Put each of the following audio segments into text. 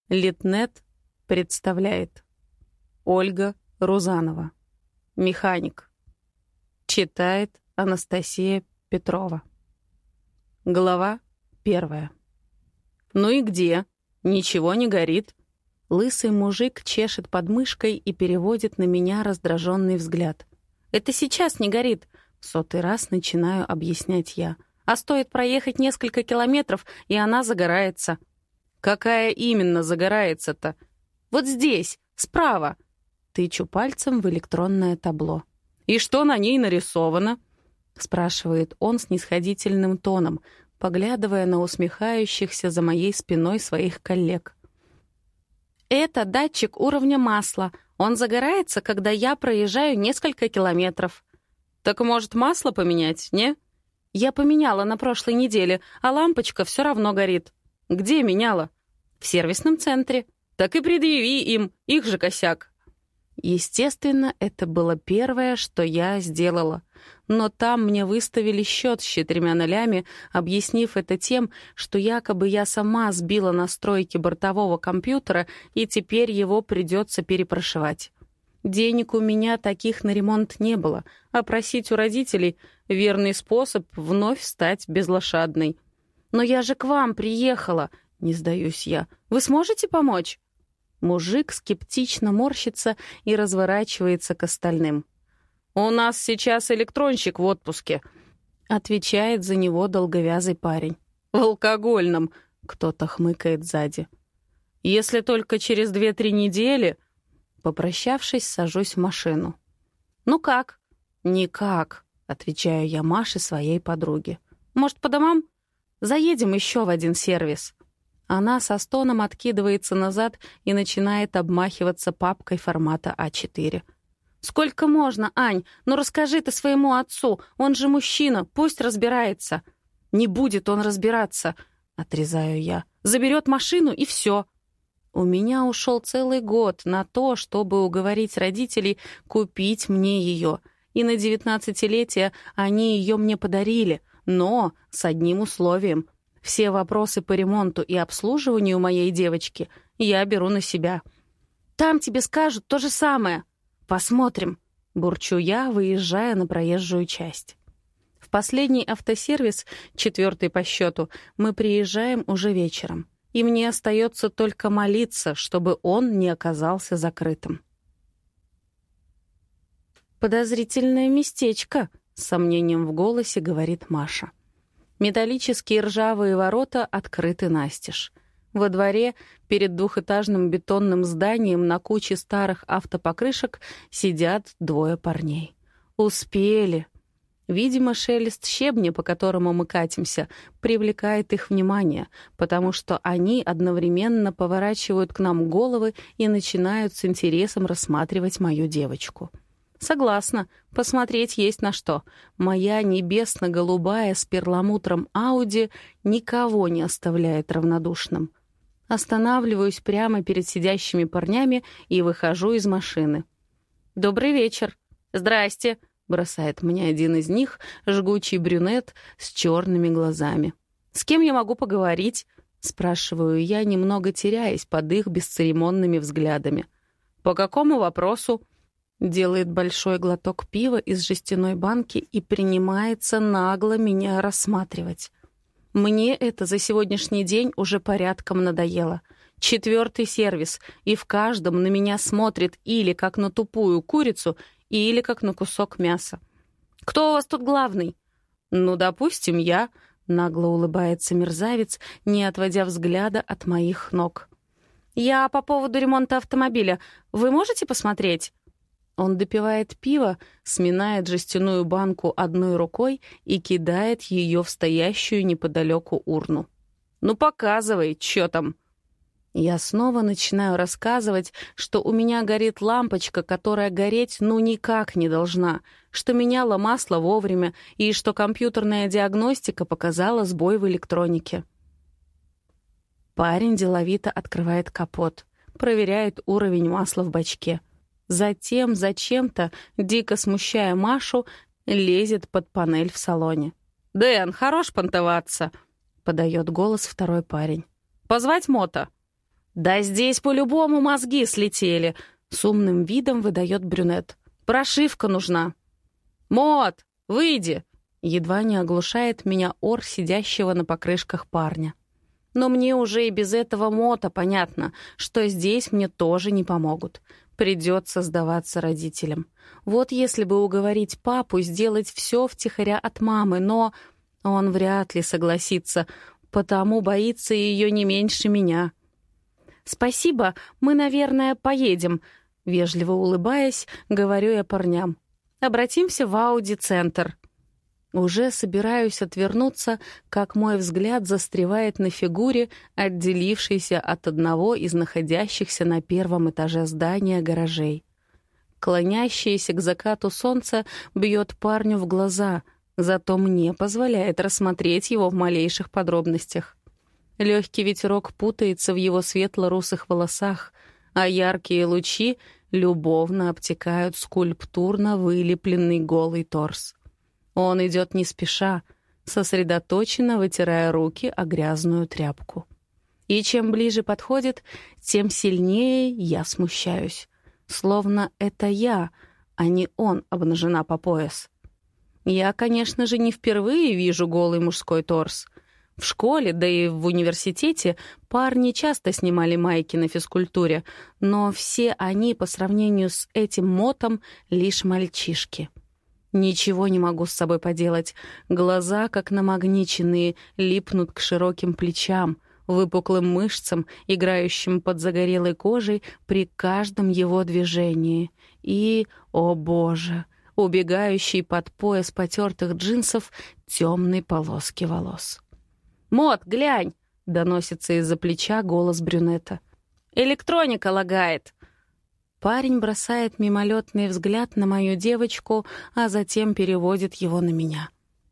Литнет представляет. Ольга Рузанова. Механик. Читает Анастасия Петрова. Глава 1. «Ну и где? Ничего не горит?» Лысый мужик чешет подмышкой и переводит на меня раздраженный взгляд. «Это сейчас не горит», — в 100-й раз начинаю объяснять я. «А стоит проехать несколько километров, и она загорается». «Какая именно загорается-то?» «Вот здесь, справа». Тычу пальцем в электронное табло. «И что на ней нарисовано?» — спрашивает он снисходительным тоном, поглядывая на усмехающихся за моей спиной своих коллег. «Это датчик уровня масла. Он загорается, когда я проезжаю несколько километров». «Так, может, масло поменять, не?» «Я поменяла на прошлой неделе, а лампочка все равно горит». «Где меняла?» «В сервисном центре». «Так и предъяви им, их же косяк». Естественно, это было первое, что я сделала. Но там мне выставили счет с 4 нолями, объяснив это тем, что якобы я сама сбила настройки бортового компьютера, и теперь его придется перепрошивать. Денег у меня таких на ремонт не было, а просить у родителей — верный способ вновь стать безлошадной. «Но я же к вам приехала», — не сдаюсь я. «Вы сможете помочь?» Мужик скептично морщится и разворачивается к остальным. «У нас сейчас электронщик в отпуске», — отвечает за него долговязый парень. «В алкогольном», — кто-то хмыкает сзади. «Если только через 2-3 недели...» Попрощавшись, сажусь в машину. «Ну как?» «Никак», — отвечаю я Маше, своей подруге. «Может, по домам? Заедем еще в один сервис». Она со стоном откидывается назад и начинает обмахиваться папкой формата А4. «Сколько можно, Ань? Ну расскажи ты своему отцу, он же мужчина, пусть разбирается». «Не будет он разбираться», — отрезаю я. «Заберет машину и все». У меня ушел целый год на то, чтобы уговорить родителей купить мне ее. И на 19-летие они ее мне подарили, но с одним условием. Все вопросы по ремонту и обслуживанию моей девочки я беру на себя. «Там тебе скажут то же самое». «Посмотрим», — бурчу я, выезжая на проезжую часть. В последний автосервис, 4-й по счету, мы приезжаем уже вечером. И мне остается только молиться, чтобы он не оказался закрытым. «Подозрительное местечко», — с сомнением в голосе говорит Маша. Металлические ржавые ворота открыты настежь. Во дворе, перед 2-этажным бетонным зданием на куче старых автопокрышек, сидят 2 парней. Успели. Видимо, шелест щебня, по которому мы катимся, привлекает их внимание, потому что они одновременно поворачивают к нам головы и начинают с интересом рассматривать мою девочку. Согласна, посмотреть есть на что. Моя небесно-голубая с перламутром Ауди никого не оставляет равнодушным. Останавливаюсь прямо перед сидящими парнями и выхожу из машины. «Добрый вечер». «Здрасте», — бросает мне один из них, жгучий брюнет с черными глазами. «С кем я могу поговорить?» — спрашиваю я, немного теряясь под их бесцеремонными взглядами. «По какому вопросу?» Делает большой глоток пива из жестяной банки и принимается нагло меня рассматривать. Мне это за сегодняшний день уже порядком надоело. 4-й сервис, и в каждом на меня смотрит или как на тупую курицу, или как на кусок мяса. «Кто у вас тут главный?» «Ну, допустим, я», — нагло улыбается мерзавец, не отводя взгляда от моих ног. «Я по поводу ремонта автомобиля. Вы можете посмотреть?» Он допивает пиво, сминает жестяную банку одной рукой и кидает ее в стоящую неподалеку урну. «Ну, показывай, что там?» Я снова начинаю рассказывать, что у меня горит лампочка, которая гореть ну никак не должна, что меняла масло вовремя и что компьютерная диагностика показала сбой в электронике. Парень деловито открывает капот, проверяет уровень масла в бачке. Затем, зачем-то, дико смущая Машу, лезет под панель в салоне. «Дэн, хорош понтоваться!» — подает голос второй парень. «Позвать мото?» «Да здесь по-любому мозги слетели», — с умным видом выдает брюнет. «Прошивка нужна». «Мот, выйди!» — едва не оглушает меня ор сидящего на покрышках парня. Но мне уже и без этого мота понятно, что здесь мне тоже не помогут. Придется сдаваться родителям. Вот если бы уговорить папу сделать все втихаря от мамы, но он вряд ли согласится, потому боится ее не меньше меня. «Спасибо, мы, наверное, поедем», — вежливо улыбаясь, говорю я парням. «Обратимся в Ауди-центр». Уже собираюсь отвернуться, как мой взгляд застревает на фигуре, отделившейся от одного из находящихся на первом этаже здания гаражей. Клонящееся к закату солнце бьет парню в глаза, зато мне позволяет рассмотреть его в малейших подробностях. Легкий ветерок путается в его светло-русых волосах, а яркие лучи любовно обтекают скульптурно вылепленный голый торс. Он идет не спеша, сосредоточенно вытирая руки о грязную тряпку. И чем ближе подходит, тем сильнее я смущаюсь. Словно это я, а не он обнажена по пояс. Я, конечно же, не впервые вижу голый мужской торс. В школе, да и в университете парни часто снимали майки на физкультуре, но все они по сравнению с этим мотом лишь мальчишки. Ничего не могу с собой поделать. Глаза, как намагниченные, липнут к широким плечам, выпуклым мышцам, играющим под загорелой кожей при каждом его движении. И, о боже, убегающий под пояс потертых джинсов темной полоски волос. «Мот, глянь!» — доносится из-за плеча голос брюнета. «Электроника лагает!» Парень бросает мимолетный взгляд на мою девочку, а затем переводит его на меня.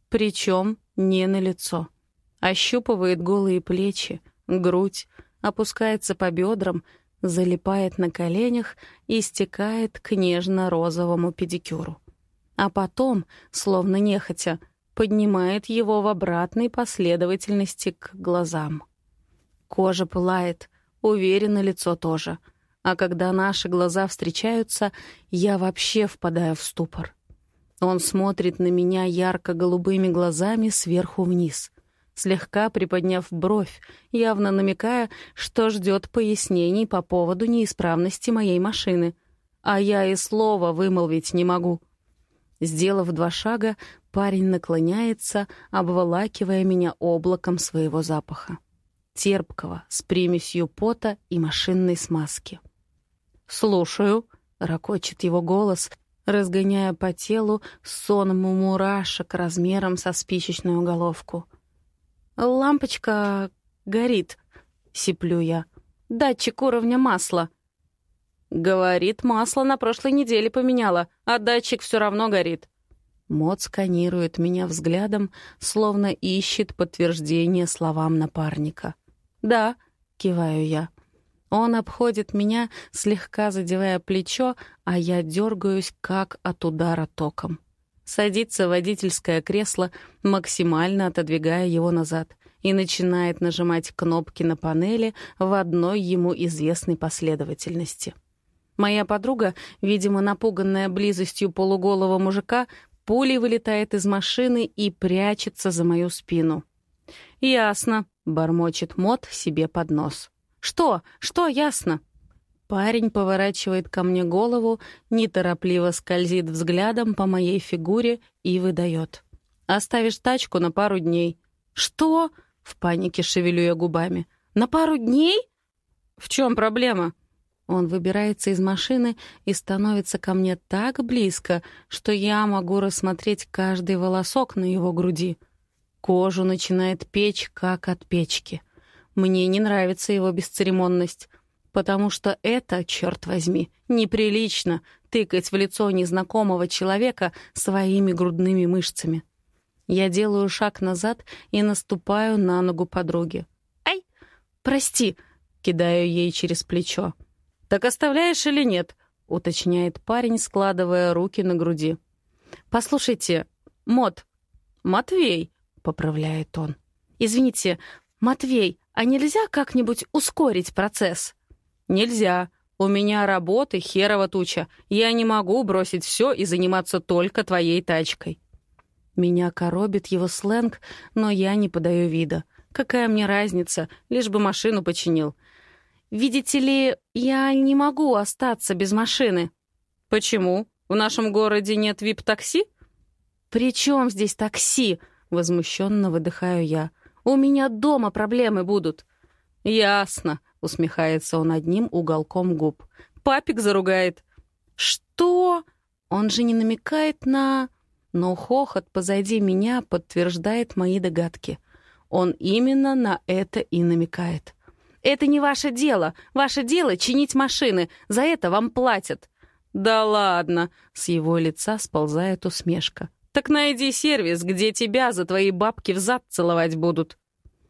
Причем не на лицо. Ощупывает голые плечи, грудь, опускается по бедрам, залипает на коленях и стекает к нежно-розовому педикюру. А потом, словно нехотя, поднимает его в обратной последовательности к глазам. Кожа пылает, уверенно лицо тоже. А когда наши глаза встречаются, я вообще впадаю в ступор. Он смотрит на меня ярко-голубыми глазами сверху вниз, слегка приподняв бровь, явно намекая, что ждет пояснений по поводу неисправности моей машины. А я и слова вымолвить не могу. Сделав 2 шага, парень наклоняется, обволакивая меня облаком своего запаха. Терпкого, с примесью пота и машинной смазки. «Слушаю», — ракочет его голос, разгоняя по телу сон мурашек размером со спичечную головку. «Лампочка горит», — сиплю я. «Датчик уровня масла». «Говорит, масло на прошлой неделе поменяла, а датчик все равно горит». Мот сканирует меня взглядом, словно ищет подтверждение словам напарника. «Да», — киваю я. Он обходит меня, слегка задевая плечо, а я дергаюсь, как от удара током. Садится в водительское кресло, максимально отодвигая его назад, и начинает нажимать кнопки на панели в одной ему известной последовательности. Моя подруга, видимо, напуганная близостью полуголого мужика, пулей вылетает из машины и прячется за мою спину. «Ясно», — бормочет Мот себе под нос. «Что? Что ясно?» Парень поворачивает ко мне голову, неторопливо скользит взглядом по моей фигуре и выдает. «Оставишь тачку на пару дней». «Что?» — в панике шевелю я губами. «На пару дней?» «В чем проблема?» Он выбирается из машины и становится ко мне так близко, что я могу рассмотреть каждый волосок на его груди. Кожу начинает печь, как от печки. Мне не нравится его бесцеремонность, потому что это, черт возьми, неприлично тыкать в лицо незнакомого человека своими грудными мышцами. Я делаю шаг назад и наступаю на ногу подруги. «Ай, прости!» — кидаю ей через плечо. «Так оставляешь или нет?» — уточняет парень, складывая руки на груди. «Послушайте, Мот...» «Матвей», — поправляет он. «Извините, Матвей, а нельзя как-нибудь ускорить процесс?» «Нельзя. У меня работы херова туча. Я не могу бросить все и заниматься только твоей тачкой». Меня коробит его сленг, но я не подаю вида. Какая мне разница, лишь бы машину починил. «Видите ли, я не могу остаться без машины». «Почему? В нашем городе нет вип-такси?» «При чем здесь такси?» — возмущенно выдыхаю я. «У меня дома проблемы будут». «Ясно», — усмехается он одним уголком губ. «Папик заругает». «Что? Он же не намекает на...» Но хохот позади меня подтверждает мои догадки. Он именно на это и намекает. «Это не ваше дело. Ваше дело — чинить машины. За это вам платят». «Да ладно!» — с его лица сползает усмешка. «Так найди сервис, где тебя за твои бабки взад целовать будут».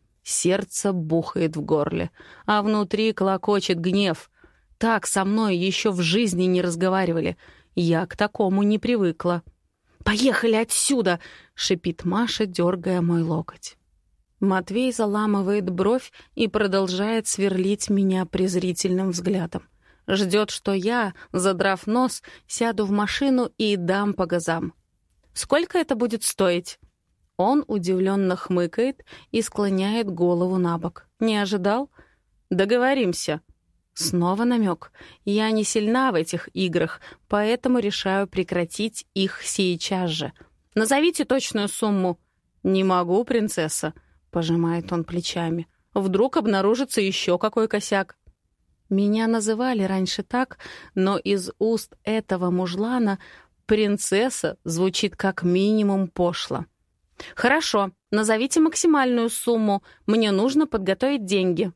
Сердце бухает в горле, а внутри клокочет гнев. Так со мной еще в жизни не разговаривали. Я к такому не привыкла. «Поехали отсюда!» — шипит Маша, дергая мой локоть. Матвей заламывает бровь и продолжает сверлить меня презрительным взглядом. Ждет, что я, задрав нос, сяду в машину и дам по газам. «Сколько это будет стоить?» Он удивленно хмыкает и склоняет голову на бок. «Не ожидал?» «Договоримся». Снова намек. Я не сильна в этих играх, поэтому решаю прекратить их сейчас же. «Назовите точную сумму». «Не могу, принцесса», — пожимает он плечами. «Вдруг обнаружится еще какой косяк». Меня называли раньше так, но из уст этого мужлана «принцесса» звучит как минимум пошло. «Хорошо, назовите максимальную сумму. Мне нужно подготовить деньги».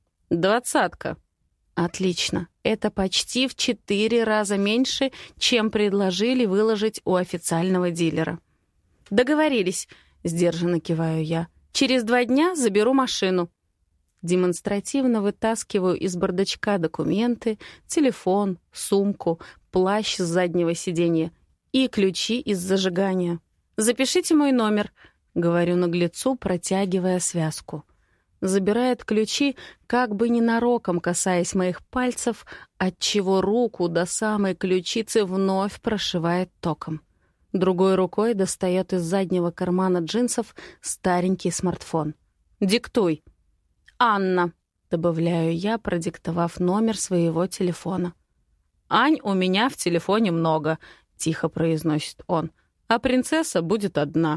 20. «Отлично. Это почти в 4 раза меньше, чем предложили выложить у официального дилера». «Договорились», — сдержанно киваю я. «Через 2 дня заберу машину». Демонстративно вытаскиваю из бардачка документы, телефон, сумку, плащ с заднего сиденья и ключи из зажигания. «Запишите мой номер», — говорю наглецу, протягивая связку. Забирает ключи, как бы ненароком касаясь моих пальцев, отчего руку до самой ключицы вновь прошивает током. Другой рукой достает из заднего кармана джинсов старенький смартфон. «Диктуй». «Анна», — добавляю я, продиктовав номер своего телефона. «Ань у меня в телефоне много», — тихо произносит он. «А принцесса будет одна».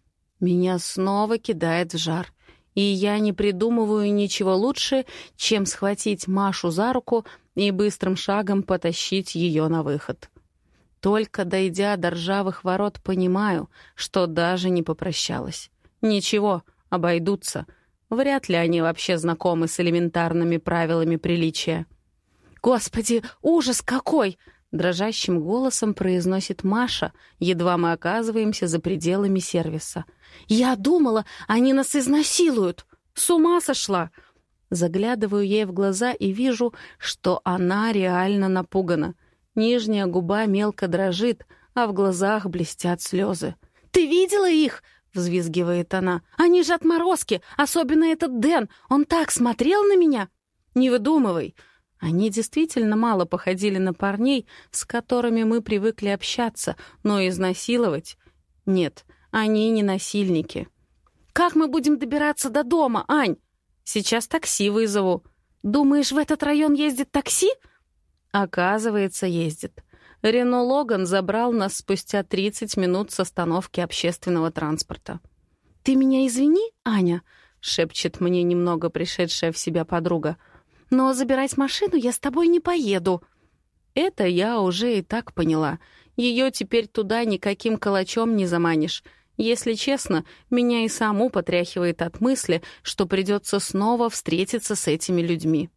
Меня снова кидает в жар. И я не придумываю ничего лучше, чем схватить Машу за руку и быстрым шагом потащить ее на выход. Только дойдя до ржавых ворот, понимаю, что даже не попрощалась. Ничего, обойдутся. Вряд ли они вообще знакомы с элементарными правилами приличия. «Господи, ужас какой!» — дрожащим голосом произносит Маша, едва мы оказываемся за пределами сервиса. «Я думала, они нас изнасилуют! С ума сошла!» Заглядываю ей в глаза и вижу, что она реально напугана. Нижняя губа мелко дрожит, а в глазах блестят слезы. «Ты видела их?» — взвизгивает она. «Они же отморозки, особенно этот Дэн. Он так смотрел на меня!» «Не выдумывай!» Они действительно мало походили на парней, с которыми мы привыкли общаться, но изнасиловать... Нет, они не насильники. «Как мы будем добираться до дома, Ань?» «Сейчас такси вызову». «Думаешь, в этот район ездит такси?» Оказывается, ездит. Рено Логан забрал нас спустя 30 минут с остановки общественного транспорта. «Ты меня извини, Аня», — шепчет мне немного пришедшая в себя подруга. «Но забирать машину я с тобой не поеду». Это я уже и так поняла. Ее теперь туда никаким калачом не заманишь. Если честно, меня и саму потряхивает от мысли, что придется снова встретиться с этими людьми.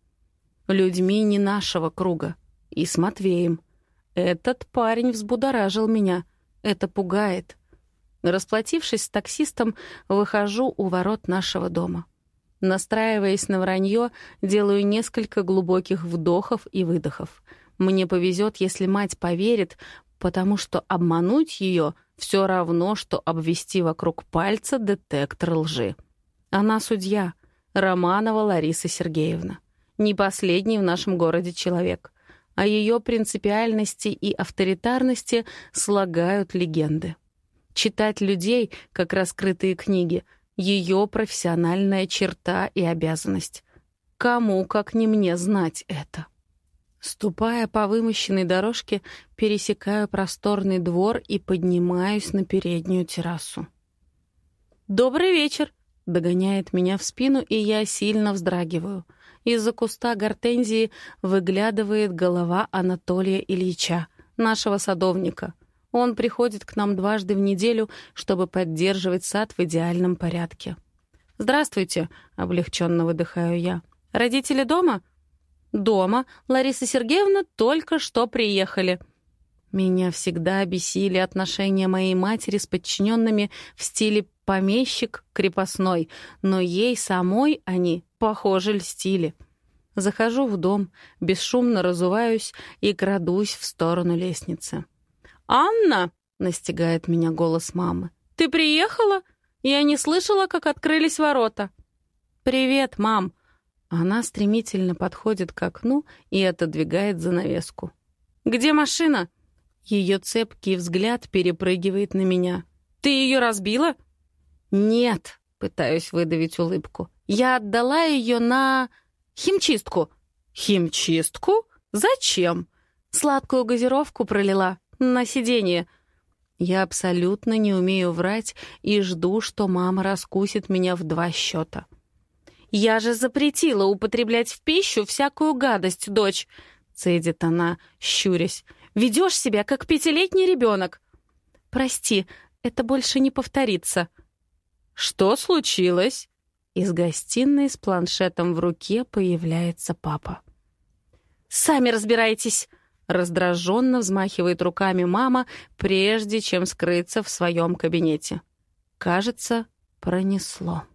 Людьми не нашего круга. И с Матвеем. Этот парень взбудоражил меня. Это пугает. Расплатившись с таксистом, выхожу у ворот нашего дома. Настраиваясь на вранье, делаю несколько глубоких вдохов и выдохов. Мне повезет, если мать поверит, потому что обмануть ее все равно, что обвести вокруг пальца детектор лжи. Она судья. Романова Лариса Сергеевна. Не последний в нашем городе человек. О ее принципиальности и авторитарности слагают легенды. Читать людей, как раскрытые книги, ее профессиональная черта и обязанность. Кому, как не мне, знать это? Ступая по вымощенной дорожке, пересекаю просторный двор и поднимаюсь на переднюю террасу. «Добрый вечер!» — догоняет меня в спину, и я сильно вздрагиваю. Из-за куста гортензии выглядывает голова Анатолия Ильича, нашего садовника. Он приходит к нам дважды в неделю, чтобы поддерживать сад в идеальном порядке. «Здравствуйте!» — облегченно выдыхаю я. «Родители дома?» «Дома. Лариса Сергеевна только что приехали». Меня всегда бесили отношения моей матери с подчиненными в стиле помещик-крепостной, но ей самой они, похоже, льстили. Захожу в дом, бесшумно разуваюсь и крадусь в сторону лестницы. «Анна!» — настигает меня голос мамы. «Ты приехала? Я не слышала, как открылись ворота». «Привет, мам!» Она стремительно подходит к окну и отодвигает занавеску. «Где машина?» Ее цепкий взгляд перепрыгивает на меня. «Ты ее разбила?» «Нет», — пытаюсь выдавить улыбку. «Я отдала ее на химчистку». «Химчистку? Зачем?» «Сладкую газировку пролила на сиденье». Я абсолютно не умею врать и жду, что мама раскусит меня в 2 счета. «Я же запретила употреблять в пищу всякую гадость, дочь», — цедит она, щурясь. «Ведешь себя, как 5-летний ребенок». «Прости, это больше не повторится». «Что случилось?» Из гостиной с планшетом в руке появляется папа. «Сами разбирайтесь!» Раздраженно взмахивает руками мама, прежде чем скрыться в своем кабинете. Кажется, пронесло.